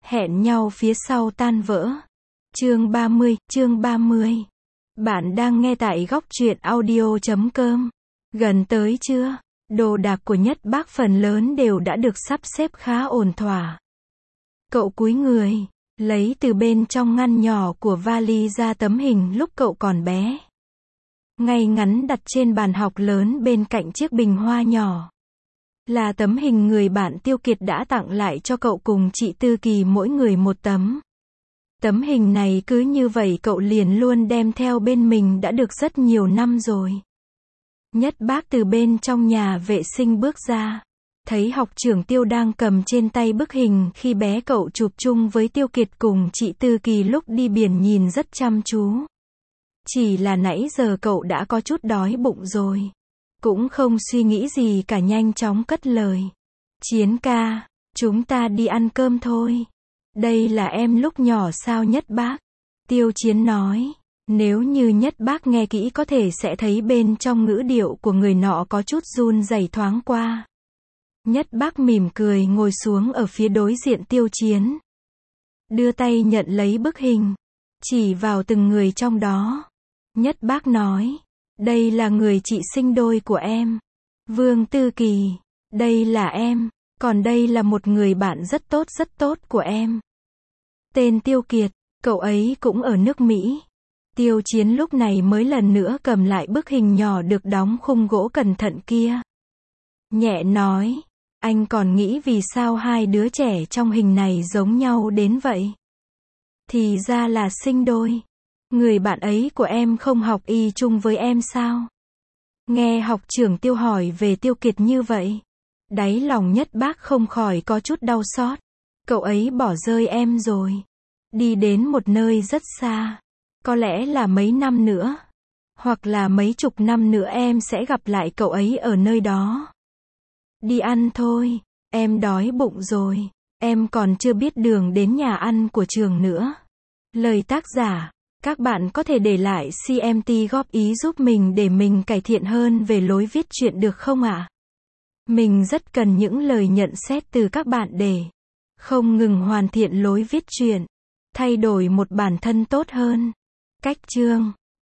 Hẹn nhau phía sau tan vỡ. Chương 30. Bạn đang nghe tại góc truyện audio.com. Gần tới chưa? Đồ đạc của Nhất Bác phần lớn đều đã được sắp xếp khá ổn thỏa. Cậu cúi người, lấy từ bên trong ngăn nhỏ của vali ra tấm hình lúc cậu còn bé. Ngay ngắn đặt trên bàn học lớn bên cạnh chiếc bình hoa nhỏ. Là tấm hình người bạn Tiêu Kiệt đã tặng lại cho cậu cùng chị Tư Kỳ mỗi người một tấm. Tấm hình này cứ như vậy cậu liền luôn đem theo bên mình đã được rất nhiều năm rồi. Nhất Bác từ bên trong nhà vệ sinh bước ra. Thấy học trưởng Tiêu đang cầm trên tay bức hình khi bé cậu chụp chung với Tiêu Kiệt cùng chị Tư Kỳ lúc đi biển nhìn rất chăm chú. Chỉ là nãy giờ cậu đã có chút đói bụng rồi. Cũng không suy nghĩ gì cả nhanh chóng cất lời. Chiến ca, chúng ta đi ăn cơm thôi. Đây là em lúc nhỏ sao Nhất Bác? Tiêu Chiến nói. Nếu như Nhất Bác nghe kỹ có thể sẽ thấy bên trong ngữ điệu của người nọ có chút run rẩy thoáng qua. Nhất Bác mỉm cười ngồi xuống ở phía đối diện Tiêu Chiến. Đưa tay nhận lấy bức hình. Chỉ vào từng người trong đó. Nhất Bác nói. Đây là người chị sinh đôi của em. Vương Tư Kỳ. Đây là em. Còn đây là một người bạn rất tốt của em. Tên Tiêu Kiệt. Cậu ấy cũng ở nước Mỹ. Tiêu Chiến lúc này mới lần nữa cầm lại bức hình nhỏ được đóng khung gỗ cẩn thận kia. Nhẹ nói. Anh còn nghĩ vì sao hai đứa trẻ trong hình này giống nhau đến vậy? Thì ra là sinh đôi. Người bạn ấy của em không học y chung với em sao? Nghe học trưởng Tiêu hỏi về Tiêu Kiệt như vậy. Đáy lòng Nhất Bác không khỏi có chút đau xót. Cậu ấy bỏ rơi em rồi. Đi đến một nơi rất xa. Có lẽ là mấy năm nữa. Hoặc là mấy chục năm nữa em sẽ gặp lại cậu ấy ở nơi đó. Đi ăn thôi. Em đói bụng rồi. Em còn chưa biết đường đến nhà ăn của trường nữa. Lời tác giả. Các bạn có thể để lại CMT góp ý giúp mình để mình cải thiện hơn về lối viết truyện được không ạ? Mình rất cần những lời nhận xét từ các bạn để không ngừng hoàn thiện lối viết truyện, thay đổi một bản thân tốt hơn. Cách chương